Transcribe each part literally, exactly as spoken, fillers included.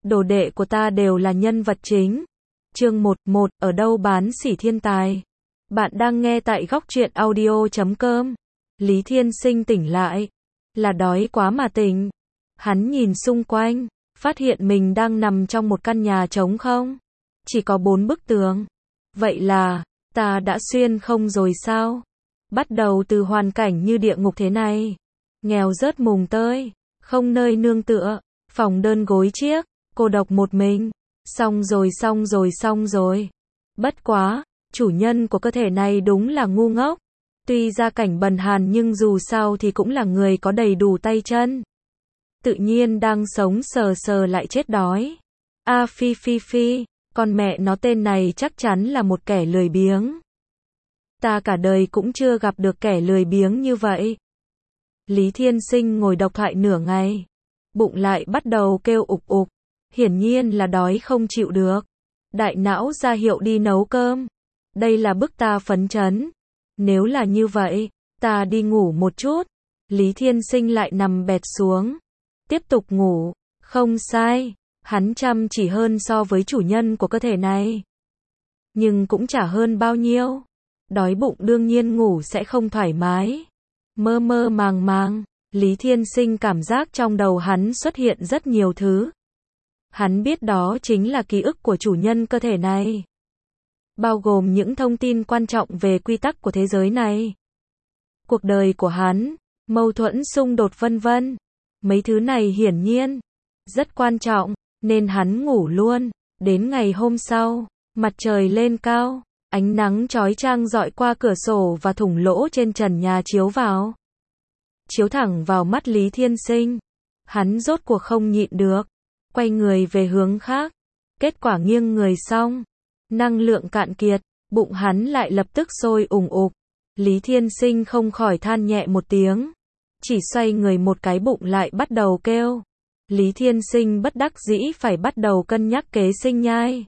đồ đệ của ta đều là nhân vật chính. Chương một, một, ở đâu bán sỉ thiên tài. Bạn đang nghe tại góc truyện audio chấm com. Lý Thiên Sinh tỉnh lại. Là đói quá mà tỉnh. Hắn nhìn xung quanh, phát hiện mình đang nằm trong một căn nhà trống không. Chỉ có bốn bức tường. Vậy là, ta đã xuyên không rồi sao? Bắt đầu từ hoàn cảnh như địa ngục thế này. Nghèo rớt mùng tơi, không nơi nương tựa, phòng đơn gối chiếc, cô độc một mình. Xong rồi xong rồi xong rồi. Bất quá, chủ nhân của cơ thể này đúng là ngu ngốc. Tuy gia cảnh bần hàn nhưng dù sao thì cũng là người có đầy đủ tay chân. Tự nhiên đang sống sờ sờ lại chết đói. A phi phi phi, con mẹ nó tên này chắc chắn là một kẻ lười biếng. Ta cả đời cũng chưa gặp được kẻ lười biếng như vậy. Lý Thiên Sinh ngồi độc thoại nửa ngày. Bụng lại bắt đầu kêu ục ục. Hiển nhiên là đói không chịu được. Đại não ra hiệu đi nấu cơm. Đây là bức ta phấn chấn. Nếu là như vậy, ta đi ngủ một chút. Lý Thiên Sinh lại nằm bệt xuống. Tiếp tục ngủ. Không sai. Hắn chăm chỉ hơn so với chủ nhân của cơ thể này. Nhưng cũng chả hơn bao nhiêu. Đói bụng đương nhiên ngủ sẽ không thoải mái. Mơ mơ màng màng, Lý Thiên Sinh cảm giác trong đầu hắn xuất hiện rất nhiều thứ. Hắn biết đó chính là ký ức của chủ nhân cơ thể này. Bao gồm những thông tin quan trọng về quy tắc của thế giới này. Cuộc đời của hắn, mâu thuẫn xung đột vân vân. Mấy thứ này hiển nhiên rất quan trọng, nên hắn ngủ luôn. Đến ngày hôm sau, mặt trời lên cao. Ánh nắng chói chang rọi qua cửa sổ và thủng lỗ trên trần nhà chiếu vào. Chiếu thẳng vào mắt Lý Thiên Sinh. Hắn rốt cuộc không nhịn được. Quay người về hướng khác. Kết quả nghiêng người xong. Năng lượng cạn kiệt. Bụng hắn lại lập tức sôi ùng ục. Lý Thiên Sinh không khỏi than nhẹ một tiếng. Chỉ xoay người một cái bụng lại bắt đầu kêu. Lý Thiên Sinh bất đắc dĩ phải bắt đầu cân nhắc kế sinh nhai.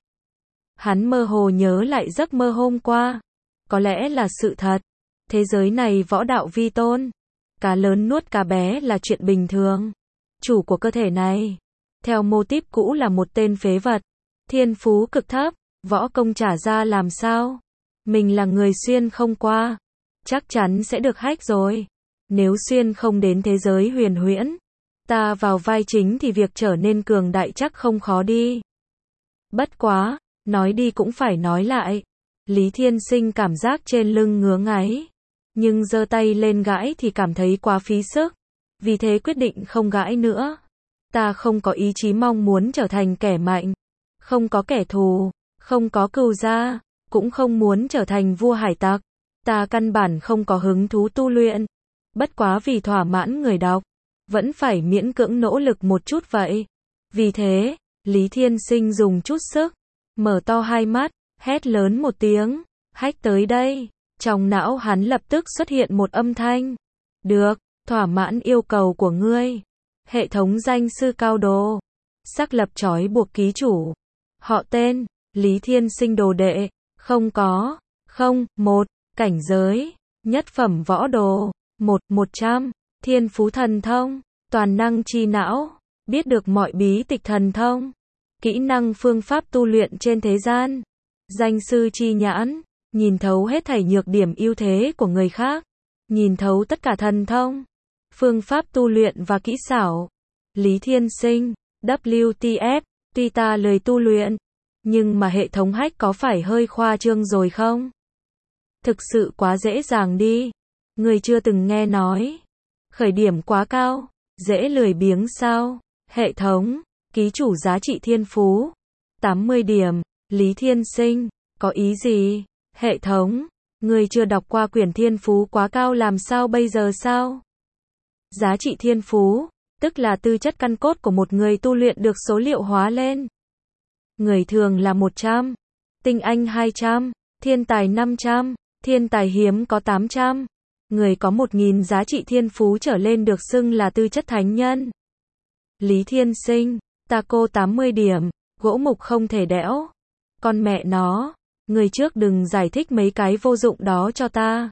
Hắn mơ hồ nhớ lại giấc mơ hôm qua. Có lẽ là sự thật. Thế giới này võ đạo vi tôn. Cá lớn nuốt cá bé là chuyện bình thường. Chủ của cơ thể này, theo mô típ cũ là một tên phế vật. Thiên phú cực thấp, võ công trả ra làm sao? Mình là người xuyên không qua. Chắc chắn sẽ được hack rồi. Nếu xuyên không đến thế giới huyền huyễn, ta vào vai chính thì việc trở nên cường đại chắc không khó đi. Bất quá. Nói đi cũng phải nói lại. Lý Thiên Sinh cảm giác trên lưng ngứa ngáy. Nhưng giơ tay lên gãi thì cảm thấy quá phí sức. Vì thế quyết định không gãi nữa. Ta không có ý chí mong muốn trở thành kẻ mạnh. Không có kẻ thù. Không có cừu gia. Cũng không muốn trở thành vua hải tặc. Ta căn bản không có hứng thú tu luyện. Bất quá vì thỏa mãn người đọc. Vẫn phải miễn cưỡng nỗ lực một chút vậy. Vì thế, Lý Thiên Sinh dùng chút sức. Mở to hai mắt, hét lớn một tiếng, hack tới đây. Trong não hắn lập tức xuất hiện một âm thanh. Được, thỏa mãn yêu cầu của ngươi. Hệ thống danh sư cao đồ. Xác lập trói buộc ký chủ. Họ tên, Lý Thiên Sinh đồ đệ. Không có, không, một, cảnh giới, nhất phẩm võ đồ. Một, một trăm, thiên phú thần thông, toàn năng chi não, biết được mọi bí tịch thần thông. Kỹ năng phương pháp tu luyện trên thế gian. Danh sư chi nhãn, nhìn thấu hết thảy nhược điểm ưu thế của người khác. Nhìn thấu tất cả thần thông, phương pháp tu luyện và kỹ xảo. Lý Thiên Sinh, W T F, tuy ta lười tu luyện, nhưng mà hệ thống hack có phải hơi khoa trương rồi không? Thực sự quá dễ dàng đi. Người chưa từng nghe nói. Khởi điểm quá cao, dễ lười biếng sao? Hệ thống. Ký chủ giá trị thiên phú. tám mươi điểm. Lý Thiên Sinh. Có ý gì? Hệ thống. Người chưa đọc qua quyển thiên phú quá cao làm sao bây giờ sao? Giá trị thiên phú. Tức là tư chất căn cốt của một người tu luyện được số liệu hóa lên. Người thường là một trăm. Tinh anh hai trăm. Thiên tài năm trăm. Thiên tài hiếm có tám trăm. Người có một nghìn giá trị thiên phú trở lên được xưng là tư chất thánh nhân. Lý Thiên Sinh. Ta cô tám mươi điểm, gỗ mục không thể đẽo. Con mẹ nó, người trước đừng giải thích mấy cái vô dụng đó cho ta.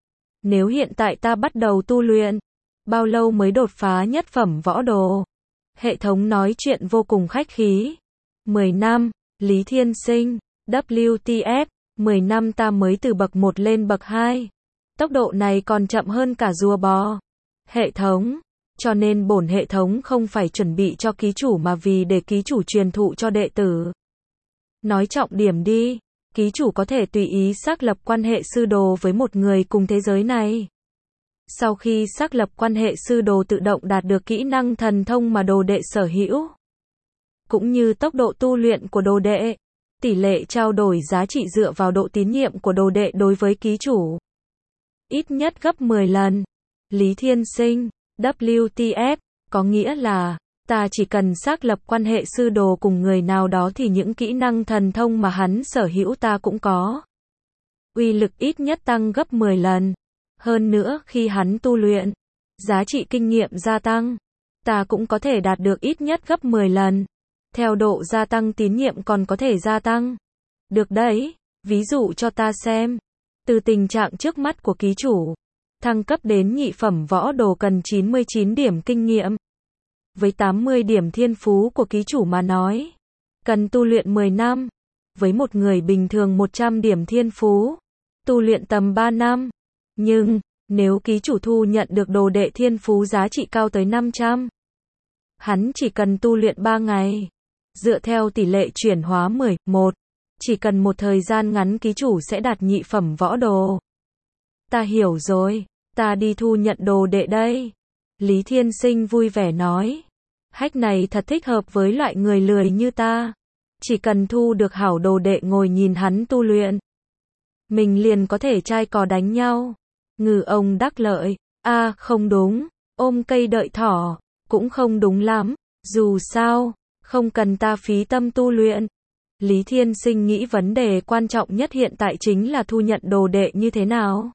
Nếu hiện tại ta bắt đầu tu luyện, bao lâu mới đột phá nhất phẩm võ đồ? Hệ thống nói chuyện vô cùng khách khí. mười năm, Lý Thiên Sinh, W T F, mười năm ta mới từ bậc một lên bậc hai. Tốc độ này còn chậm hơn cả rùa bò. Hệ thống, cho nên bổn hệ thống không phải chuẩn bị cho ký chủ mà vì để ký chủ truyền thụ cho đệ tử. Nói trọng điểm đi, ký chủ có thể tùy ý xác lập quan hệ sư đồ với một người cùng thế giới này. Sau khi xác lập quan hệ sư đồ tự động đạt được kỹ năng thần thông mà đồ đệ sở hữu, cũng như tốc độ tu luyện của đồ đệ. Tỷ lệ trao đổi giá trị dựa vào độ tín nhiệm của đồ đệ đối với ký chủ. Ít nhất gấp mười lần. Lý Thiên Sinh, W T F, có nghĩa là, ta chỉ cần xác lập quan hệ sư đồ cùng người nào đó thì những kỹ năng thần thông mà hắn sở hữu ta cũng có. Uy lực ít nhất tăng gấp mười lần. Hơn nữa khi hắn tu luyện, giá trị kinh nghiệm gia tăng, ta cũng có thể đạt được ít nhất gấp mười lần. Theo độ gia tăng tín nhiệm còn có thể gia tăng. Được đấy, ví dụ cho ta xem. Từ tình trạng trước mắt của ký chủ, thăng cấp đến nhị phẩm võ đồ cần chín mươi chín điểm kinh nghiệm. Với tám mươi điểm thiên phú của ký chủ mà nói, cần tu luyện mười năm. Với một người bình thường một trăm điểm thiên phú, tu luyện tầm ba năm. Nhưng, nếu ký chủ thu nhận được đồ đệ thiên phú giá trị cao tới năm trăm, hắn chỉ cần tu luyện ba ngày. Dựa theo tỷ lệ chuyển hóa mười, một, chỉ cần một thời gian ngắn ký chủ sẽ đạt nhị phẩm võ đồ. Ta hiểu rồi, ta đi thu nhận đồ đệ đây. Lý Thiên Sinh vui vẻ nói. Hack này thật thích hợp với loại người lười như ta. Chỉ cần thu được hảo đồ đệ ngồi nhìn hắn tu luyện, mình liền có thể chai cò đánh nhau. Ngư ông đắc lợi. A à, không đúng, ôm cây đợi thỏ, cũng không đúng lắm. Dù sao, không cần ta phí tâm tu luyện. Lý Thiên Sinh nghĩ vấn đề quan trọng nhất hiện tại chính là thu nhận đồ đệ như thế nào.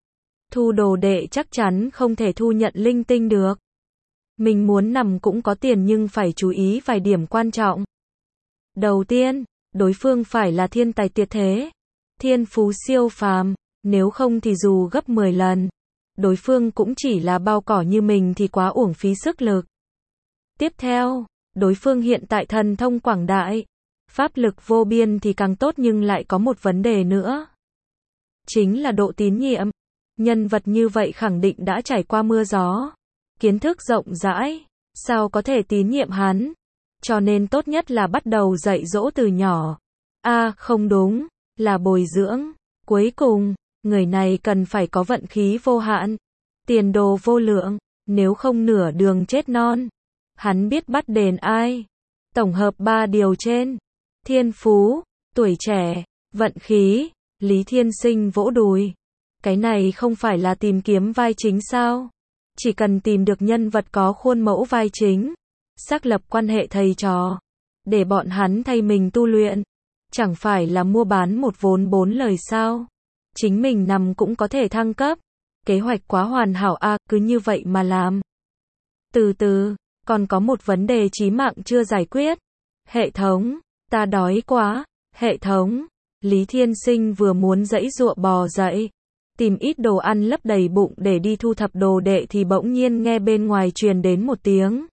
Thu đồ đệ chắc chắn không thể thu nhận linh tinh được. Mình muốn nằm cũng có tiền nhưng phải chú ý vài điểm quan trọng. Đầu tiên, đối phương phải là thiên tài tuyệt thế, thiên phú siêu phàm, nếu không thì dù gấp mười lần, đối phương cũng chỉ là bao cỏ như mình thì quá uổng phí sức lực. Tiếp theo, đối phương hiện tại thần thông quảng đại, pháp lực vô biên thì càng tốt nhưng lại có một vấn đề nữa. Chính là độ tín nhiệm. Nhân vật như vậy khẳng định đã trải qua mưa gió, kiến thức rộng rãi, sao có thể tín nhiệm hắn. Cho nên tốt nhất là bắt đầu dạy dỗ từ nhỏ. A à, không đúng, là bồi dưỡng. Cuối cùng, người này cần phải có vận khí vô hạn, tiền đồ vô lượng, nếu không nửa đường chết non. Hắn biết bắt đền ai? Tổng hợp ba điều trên. Thiên phú, tuổi trẻ, vận khí. Lý Thiên Sinh vỗ đùi. Cái này không phải là tìm kiếm vai chính sao? Chỉ cần tìm được nhân vật có khuôn mẫu vai chính, xác lập quan hệ thầy trò, để bọn hắn thay mình tu luyện, chẳng phải là mua bán một vốn bốn lời sao? Chính mình nằm cũng có thể thăng cấp. Kế hoạch quá hoàn hảo a, à, cứ như vậy mà làm. Từ từ, còn có một vấn đề chí mạng chưa giải quyết. Hệ thống, ta đói quá. Hệ thống, Lý Thiên Sinh vừa muốn giãy giụa bò dậy, tìm ít đồ ăn lấp đầy bụng để đi thu thập đồ đệ thì bỗng nhiên nghe bên ngoài truyền đến một tiếng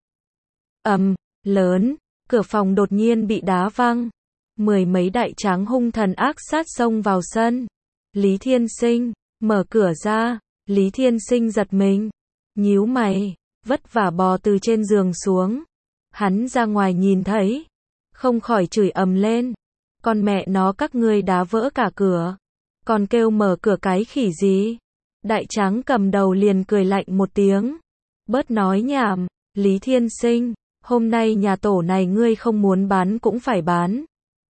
ầm lớn, cửa phòng đột nhiên bị đá văng. Mười mấy đại tráng hung thần ác sát xông vào sân. Lý Thiên Sinh, mở cửa ra. Lý Thiên Sinh giật mình, nhíu mày, vất vả bò từ trên giường xuống. Hắn ra ngoài nhìn thấy, không khỏi chửi ầm lên. Con mẹ nó các ngươi đá vỡ cả cửa, còn kêu mở cửa cái khỉ gì? Đại tráng cầm đầu liền cười lạnh một tiếng. Bớt nói nhảm, Lý Thiên Sinh, hôm nay nhà tổ này ngươi không muốn bán cũng phải bán.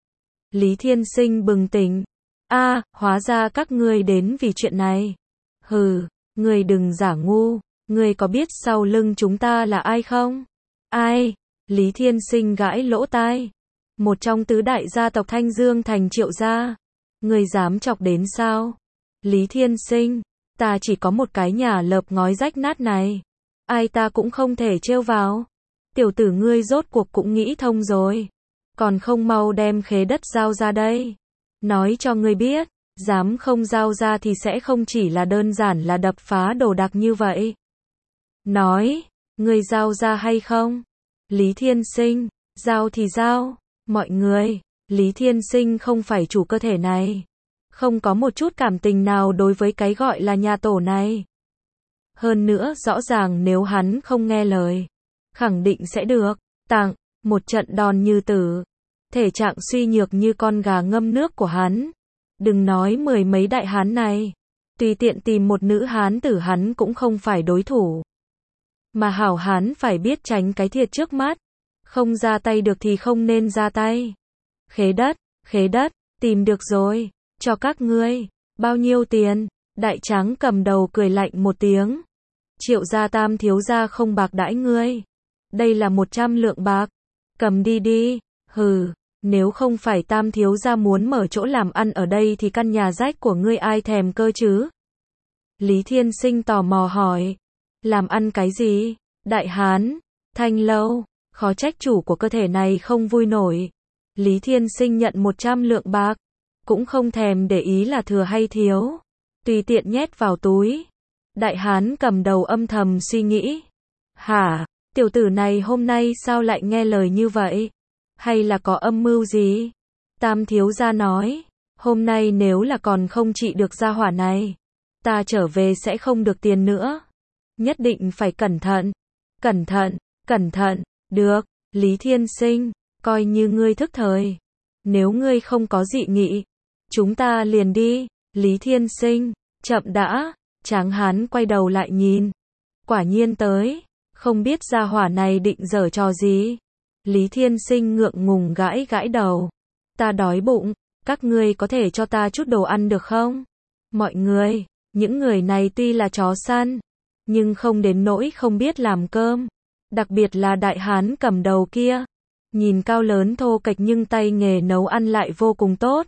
Lý Thiên Sinh bừng tỉnh. A, à, hóa ra các ngươi đến vì chuyện này. Hừ, ngươi đừng giả ngu, ngươi có biết sau lưng chúng ta là ai không? Ai? Lý Thiên Sinh gãi lỗ tai. Một trong tứ đại gia tộc Thanh Dương Thành Triệu gia. Ngươi dám chọc đến sao? Lý Thiên Sinh, ta chỉ có một cái nhà lợp ngói rách nát này, ai ta cũng không thể trêu vào. Tiểu tử ngươi rốt cuộc cũng nghĩ thông rồi, còn không mau đem khế đất giao ra đây. Nói cho ngươi biết, dám không giao ra thì sẽ không chỉ là đơn giản là đập phá đồ đạc như vậy. Nói, ngươi giao ra hay không? Lý Thiên Sinh, giao thì giao, mọi người, Lý Thiên Sinh không phải chủ cơ thể này. Không có một chút cảm tình nào đối với cái gọi là nhà tổ này. Hơn nữa rõ ràng nếu hắn không nghe lời, khẳng định sẽ được tặng một trận đòn như tử. Thể trạng suy nhược như con gà ngâm nước của hắn. Đừng nói mười mấy đại hán này. Tùy tiện tìm một nữ hán tử hắn cũng không phải đối thủ. Mà hảo hán phải biết tránh cái thiệt trước mắt. Không ra tay được thì không nên ra tay. Khế đất, khế đất, tìm được rồi. Cho các ngươi. Bao nhiêu tiền? Đại tráng cầm đầu cười lạnh một tiếng. Triệu gia tam thiếu gia không bạc đãi ngươi. Đây là một trăm lượng bạc. Cầm đi đi. Hừ. Nếu không phải tam thiếu gia muốn mở chỗ làm ăn ở đây thì căn nhà rách của ngươi ai thèm cơ chứ? Lý Thiên Sinh tò mò hỏi. Làm ăn cái gì? Đại hán, thanh lâu, khó trách chủ của cơ thể này không vui nổi. Lý Thiên Sinh nhận một trăm lượng bạc, cũng không thèm để ý là thừa hay thiếu. Tùy tiện nhét vào túi. Đại hán cầm đầu âm thầm suy nghĩ. Hả, tiểu tử này hôm nay sao lại nghe lời như vậy? Hay là có âm mưu gì? Tam thiếu gia nói, hôm nay nếu là còn không trị được gia hỏa này, ta trở về sẽ không được tiền nữa. Nhất định phải cẩn thận. Cẩn thận, cẩn thận, được, Lý Thiên Sinh, coi như ngươi thức thời. Nếu ngươi không có dị nghị, chúng ta liền đi. Lý Thiên Sinh, chậm đã, tráng hán quay đầu lại nhìn. Quả nhiên tới, không biết gia hỏa này định giở trò gì. Lý Thiên Sinh ngượng ngùng gãi gãi đầu. Ta đói bụng, các ngươi có thể cho ta chút đồ ăn được không? Mọi người, những người này tuy là chó săn, nhưng không đến nỗi không biết làm cơm. Đặc biệt là đại hán cầm đầu kia. Nhìn cao lớn thô kệch nhưng tay nghề nấu ăn lại vô cùng tốt.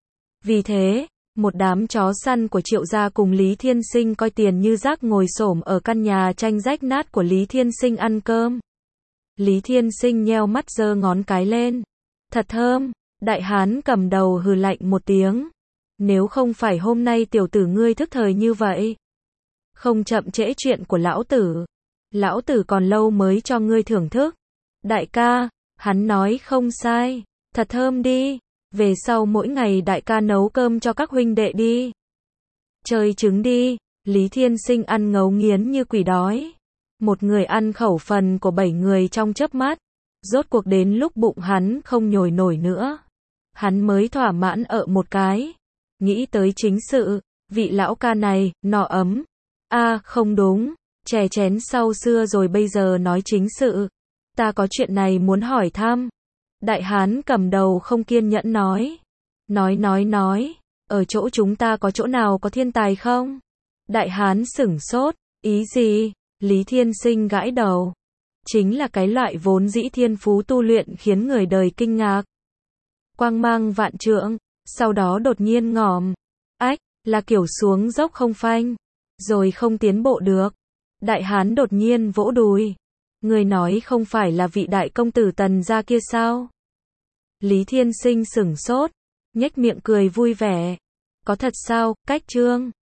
Vì thế, một đám chó săn của Triệu gia cùng Lý Thiên Sinh coi tiền như rác ngồi xổm ở căn nhà tranh rách nát của Lý Thiên Sinh ăn cơm. Lý Thiên Sinh nheo mắt giơ ngón cái lên. Thật thơm, đại hán cầm đầu hừ lạnh một tiếng. Nếu không phải hôm nay tiểu tử ngươi thức thời như vậy, không chậm trễ chuyện của lão tử, lão tử còn lâu mới cho ngươi thưởng thức. Đại ca, hắn nói không sai, thật thơm đi, về sau mỗi ngày đại ca nấu cơm cho các huynh đệ đi. Chơi trứng đi, Lý Thiên Sinh ăn ngấu nghiến như quỷ đói. Một người ăn khẩu phần của bảy người trong chớp mắt. Rốt cuộc đến lúc bụng hắn không nhồi nổi nữa, hắn mới thỏa mãn ở một cái. Nghĩ tới chính sự, vị lão ca này, nọ ấm. A, à, không đúng, chè chén sau xưa rồi bây giờ nói chính sự. Ta có chuyện này muốn hỏi thăm. Đại hán cầm đầu không kiên nhẫn nói. Nói nói nói, ở chỗ chúng ta có chỗ nào có thiên tài không? Đại hán sửng sốt, ý gì? Lý Thiên Sinh gãi đầu. Chính là cái loại vốn dĩ thiên phú tu luyện khiến người đời kinh ngạc. Quang mang vạn trượng, sau đó đột nhiên ngòm. Ách, là kiểu xuống dốc không phanh, rồi không tiến bộ được. Đại hán đột nhiên vỗ đùi. Người nói không phải là vị đại công tử Tần gia kia sao? Lý Thiên Sinh sửng sốt, nhếch miệng cười vui vẻ. Có thật sao, Cách Trương?